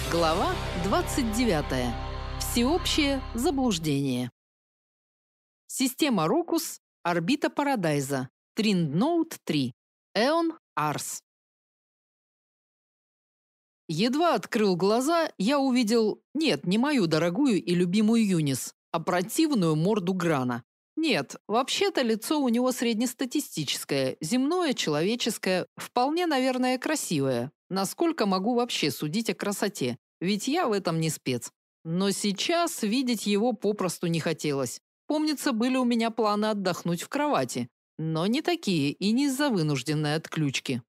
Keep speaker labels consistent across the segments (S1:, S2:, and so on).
S1: Глава 29. Всеобщее заблуждение. Система Рокус, орбита Парадайза, Триндноут 3, Эон Арс. Едва открыл глаза, я увидел, нет, не мою дорогую и любимую Юнис, а противную морду Грана. Нет, вообще-то лицо у него среднестатистическое, земное, человеческое, вполне, наверное, красивое. Насколько могу вообще судить о красоте? Ведь я в этом не спец. Но сейчас видеть его попросту не хотелось. Помнится, были у меня планы отдохнуть в кровати, но не такие и не из-за вынужденной отключки.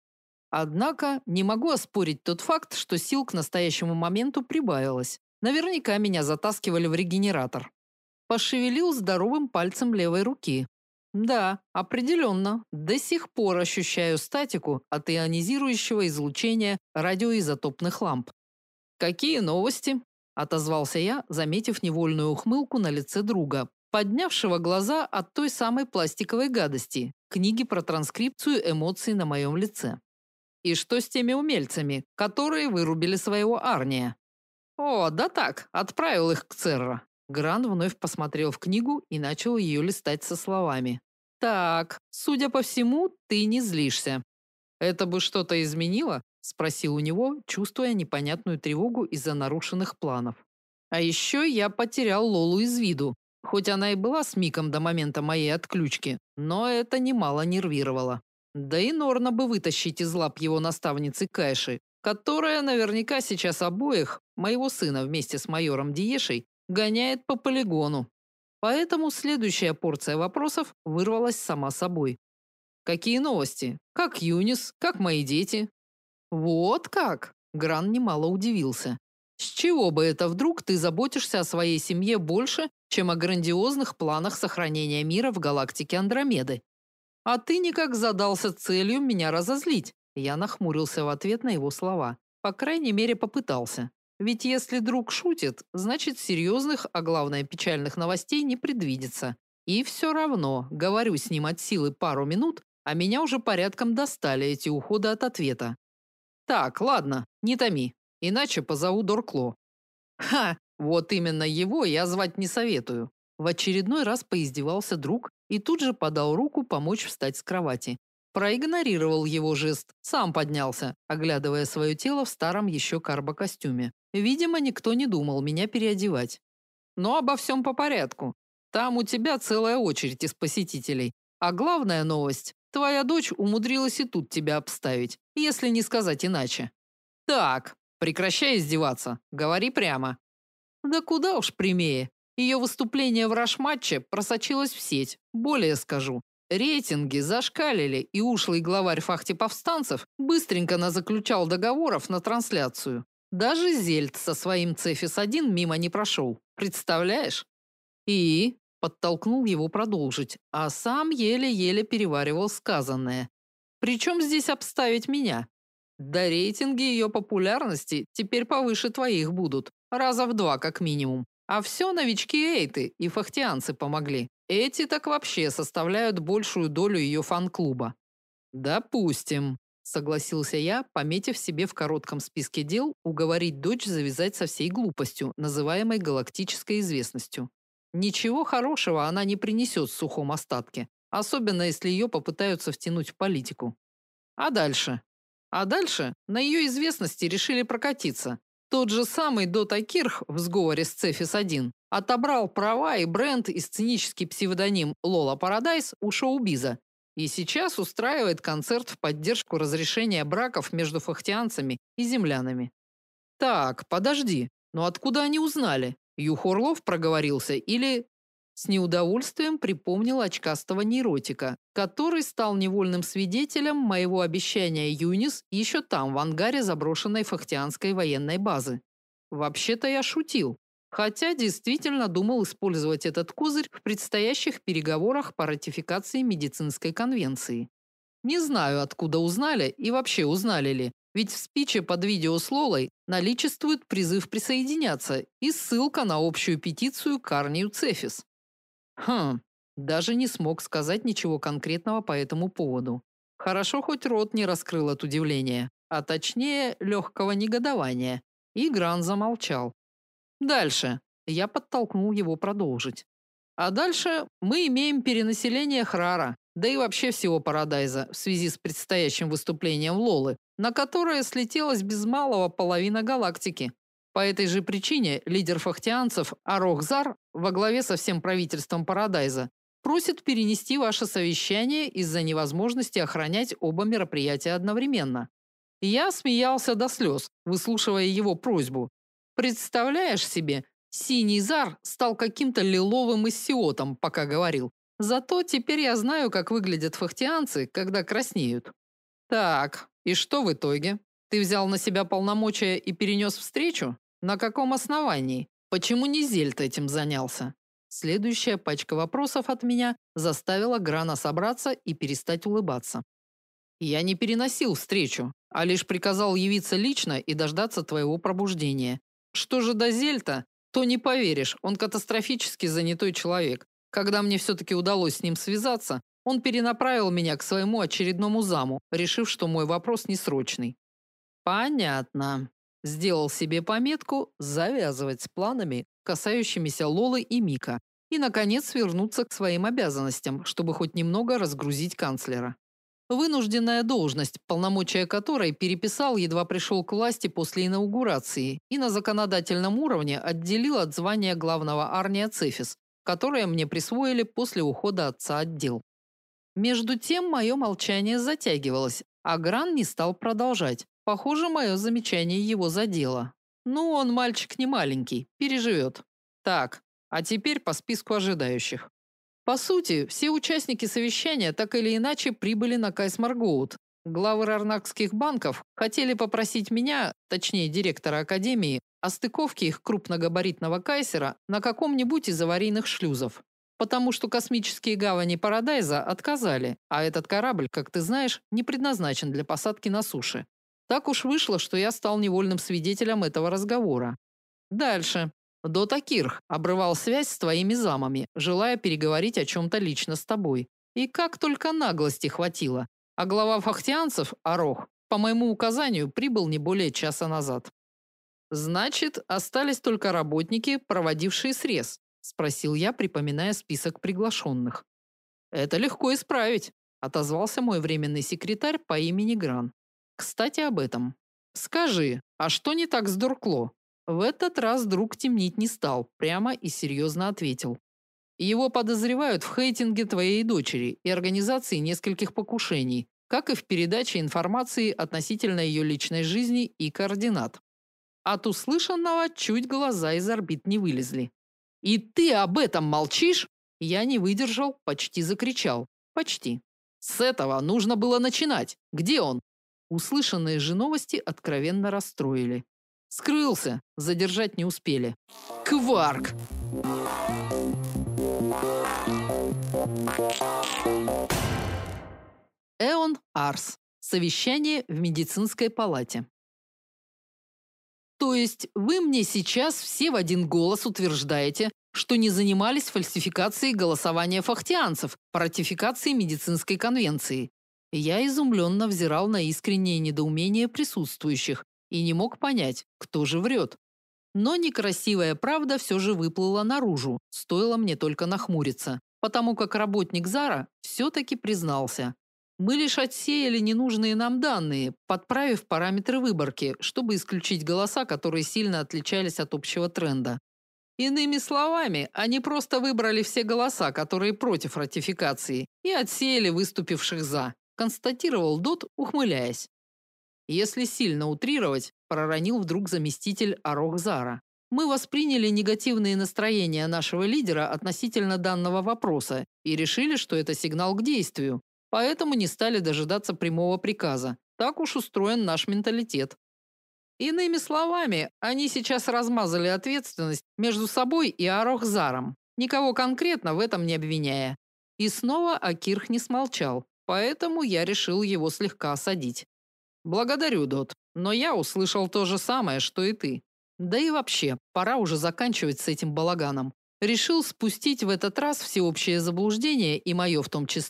S1: Однако не могу оспорить тот факт, что сил к настоящему моменту прибавилось. Наверняка меня затаскивали в регенератор. Пошевелил здоровым пальцем левой руки. Да, определенно, до сих пор ощущаю статику от ионизирующего излучения радиоизотопных ламп. «Какие новости?» – отозвался я, заметив невольную ухмылку на лице друга, поднявшего глаза от той самой пластиковой гадости, книги про транскрипцию эмоций на моем лице. «И что с теми умельцами, которые вырубили своего Арния?» «О, да так, отправил их к Церро». Гран вновь посмотрел в книгу и начал ее листать со словами. «Так, судя по всему, ты не злишься». «Это бы что-то изменило?» – спросил у него, чувствуя непонятную тревогу из-за нарушенных планов. А еще я потерял Лолу из виду, хоть она и была с Миком до момента моей отключки, но это немало нервировало. Да и Норна бы вытащить из лап его наставницы Кайши, которая наверняка сейчас обоих, моего сына вместе с майором Диешей, гоняет по полигону. Поэтому следующая порция вопросов вырвалась сама собой. «Какие новости? Как Юнис? Как мои дети?» «Вот как?» – Гран немало удивился. «С чего бы это вдруг ты заботишься о своей семье больше, чем о грандиозных планах сохранения мира в галактике Андромеды? А ты никак задался целью меня разозлить». Я нахмурился в ответ на его слова. По крайней мере, попытался. Ведь если друг шутит, значит серьезных, а главное печальных новостей не предвидится. И все равно, говорю с ним от силы пару минут, а меня уже порядком достали эти уходы от ответа. «Так, ладно, не томи, иначе позову Доркло». «Ха, вот именно его я звать не советую». В очередной раз поиздевался друг и тут же подал руку помочь встать с кровати. Проигнорировал его жест, сам поднялся, оглядывая свое тело в старом еще карбокостюме. Видимо, никто не думал меня переодевать. Но обо всем по порядку. Там у тебя целая очередь из посетителей. А главная новость – твоя дочь умудрилась и тут тебя обставить, если не сказать иначе. Так, прекращай издеваться, говори прямо. Да куда уж прямее. Ее выступление в Раш-матче просочилось в сеть. Более скажу. Рейтинги зашкалили, и ушлый главарь фахте-повстанцев быстренько назаключал договоров на трансляцию. Даже Зельд со своим Цефис-1 мимо не прошел. Представляешь? И подтолкнул его продолжить, а сам еле-еле переваривал сказанное. Причем здесь обставить меня? Да рейтинги ее популярности теперь повыше твоих будут. Раза в 2 как минимум. А все новички Эйты и фахтианцы помогли. Эти так вообще составляют большую долю ее фан-клуба. Допустим, согласился я, пометив себе в коротком списке дел уговорить дочь завязать со всей глупостью, называемой галактической известностью. Ничего хорошего она не принесет в сухом остатке, особенно если ее попытаются втянуть в политику. А дальше? А дальше на ее известности решили прокатиться. Тот же самый Дота Кирх в сговоре с Цефис-1 отобрал права и бренд и сценический псевдоним Лола Парадайз у шоу-биза. И сейчас устраивает концерт в поддержку разрешения браков между фахтианцами и землянами. Так, подожди, но откуда они узнали? Юхорлов проговорился или... С неудовольствием припомнил очкастого нейротика, который стал невольным свидетелем моего обещания Юнис еще там, в ангаре заброшенной фахтианской военной базы. Вообще-то я шутил, хотя действительно думал использовать этот козырь в предстоящих переговорах по ратификации медицинской конвенции. Не знаю, откуда узнали и вообще узнали ли, ведь в спиче под видео с Лолой наличествует призыв присоединяться и ссылка на общую петицию к Арнию Цефис. Даже не смог сказать ничего конкретного по этому поводу. Хорошо, хоть рот не раскрыл от удивления, а точнее легкого негодования. И Гран замолчал. Дальше. Я подтолкнул его продолжить. А дальше мы имеем перенаселение Храра, да и вообще всего Парадайза в связи с предстоящим выступлением Лолы, на которое слетелась без малого половина галактики. По этой же причине лидер фахтианцев Арох-Зар во главе со всем правительством Парадайза просит перенести ваше совещание из-за невозможности охранять оба мероприятия одновременно. Я смеялся до слез, выслушивая его просьбу. Представляешь себе, Синий Зар стал каким-то лиловым иссиотом, пока говорил. Зато теперь я знаю, как выглядят фахтианцы, когда краснеют. Так, и что в итоге? Ты взял на себя полномочия и перенес встречу? На каком основании? Почему не Зельд этим занялся? Следующая пачка вопросов от меня заставила Грана собраться и перестать улыбаться. Я не переносил встречу, а лишь приказал явиться лично и дождаться твоего пробуждения. Что же до Зельта, то не поверишь, он катастрофически занятой человек. Когда мне все-таки удалось с ним связаться, он перенаправил меня к своему очередному заму, решив, что мой вопрос не срочный. Понятно. Сделал себе пометку завязывать с планами, касающимися Лолы и Мика, и наконец вернуться к своим обязанностям, чтобы хоть немного разгрузить канцлера. Вынужденная должность, полномочия которой переписал, едва пришел к власти после инаугурации, и на законодательном уровне отделил от звания главного Арния Цефис, которое мне присвоили после ухода отца от дел. Между тем мое молчание затягивалось, а Гран не стал продолжать. Похоже, мое замечание его задело. Ну, он мальчик не маленький, переживет. Так, а теперь по списку ожидающих. По сути, все участники совещания так или иначе прибыли на Кайс-Маргоут. Главы рарнакских банков хотели попросить меня, точнее директора академии, о стыковке их крупногабаритного кайсера на каком-нибудь из аварийных шлюзов. Потому что космические гавани Парадайза отказали, а этот корабль, как ты знаешь, не предназначен для посадки на суше. Так уж вышло, что я стал невольным свидетелем этого разговора. Дальше. Дота Кирх обрывал связь с твоими замами, желая переговорить о чем-то лично с тобой. И как только наглости хватило. А глава фахтианцев, Арох, по моему указанию, прибыл не более часа назад. Значит, остались только работники, проводившие срез, спросил я, припоминая список приглашенных. Это легко исправить, отозвался мой временный секретарь по имени Гран. Кстати, об этом. Скажи, а что не так с Дуркло? В этот раз друг темнить не стал, прямо и серьезно ответил. Его подозревают в хейтинге твоей дочери и организации нескольких покушений, как и в передаче информации относительно ее личной жизни и координат. От услышанного чуть глаза из орбит не вылезли. И ты об этом молчишь? Я не выдержал, почти закричал. Почти. С этого нужно было начинать. Где он? Услышанные же новости откровенно расстроили. Скрылся, задержать не успели. Кварк! Эон Арс. Совещание в медицинской палате. То есть вы мне сейчас все в один голос утверждаете, что не занимались фальсификацией голосования фахтианцев по ратификации медицинской конвенции? Я изумленно взирал на искреннее недоумение присутствующих и не мог понять, кто же врет. Но некрасивая правда все же выплыла наружу, стоило мне только нахмуриться, потому как работник Зара все-таки признался. Мы лишь отсеяли ненужные нам данные, подправив параметры выборки, чтобы исключить голоса, которые сильно отличались от общего тренда. Иными словами, они просто выбрали все голоса, которые против ратификации, и отсеяли выступивших за, констатировал Дот, ухмыляясь. Если сильно утрировать, проронил вдруг заместитель Арох-Зара. Мы восприняли негативные настроения нашего лидера относительно данного вопроса и решили, что это сигнал к действию, поэтому не стали дожидаться прямого приказа. Так уж устроен наш менталитет. Иными словами, они сейчас размазали ответственность между собой и Арох-Заром, никого конкретно в этом не обвиняя. И снова Акирх не смолчал, поэтому я решил его слегка осадить. Благодарю, Дот, но я услышал то же самое, что и ты. Да и вообще, пора уже заканчивать с этим балаганом. Решил спустить в этот раз всеобщее заблуждение, и мое в том числе,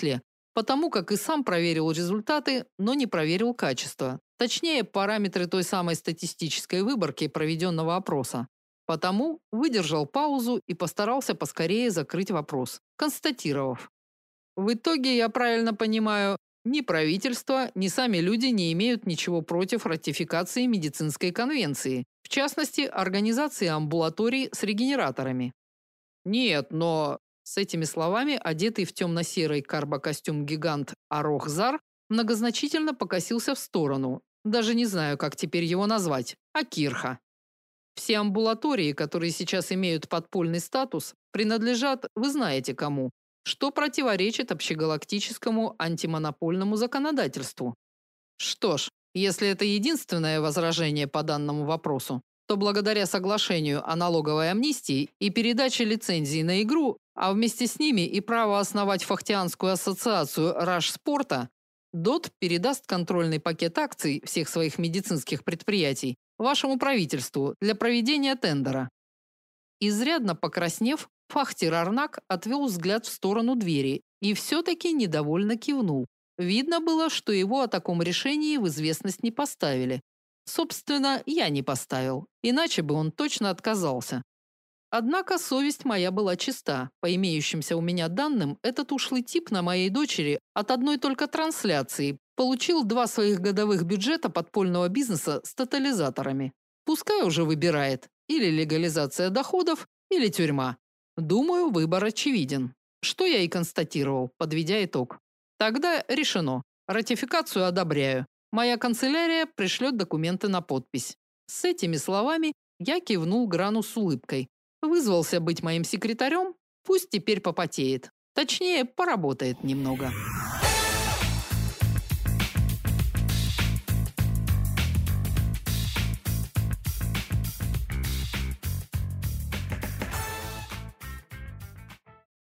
S1: Потому как и сам проверил результаты, но не проверил качество. Точнее, параметры той самой статистической выборки проведенного опроса. Потому выдержал паузу и постарался поскорее закрыть вопрос, констатировав: в итоге, я правильно понимаю, ни правительство, ни сами люди не имеют ничего против ратификации медицинской конвенции, в частности, организации амбулаторий с регенераторами. Нет, но с этими словами одетый в темно-серый карбокостюм гигант Арохзар многозначительно покосился в сторону. Даже не знаю, как теперь его назвать. Акирха. Все амбулатории, которые сейчас имеют подпольный статус, принадлежат, вы знаете кому, что противоречит общегалактическому антимонопольному законодательству. Что ж, если это единственное возражение по данному вопросу, то благодаря соглашению о налоговой амнистии и передаче лицензий на игру, а вместе с ними и право основать Фахтианскую ассоциацию Рашспорта, ДОТ передаст контрольный пакет акций всех своих медицинских предприятий вашему правительству для проведения тендера. Изрядно покраснев, Фахтир Арнак отвел взгляд в сторону двери и все-таки недовольно кивнул. Видно было, что его о таком решении в известность не поставили. Собственно, я не поставил, иначе бы он точно отказался. Однако совесть моя была чиста. По имеющимся у меня данным, этот ушлый тип на моей дочери от одной только трансляции получил 2 своих годовых бюджета подпольного бизнеса с тотализаторами. Пускай уже выбирает: или легализация доходов, или тюрьма. Думаю, выбор очевиден. Что я и констатировал, подведя итог. Тогда решено. Ратификацию одобряю. Моя канцелярия пришлет документы на подпись. С этими словами я кивнул Грану с улыбкой. Вызвался быть моим секретарем, пусть теперь попотеет. Точнее, поработает немного.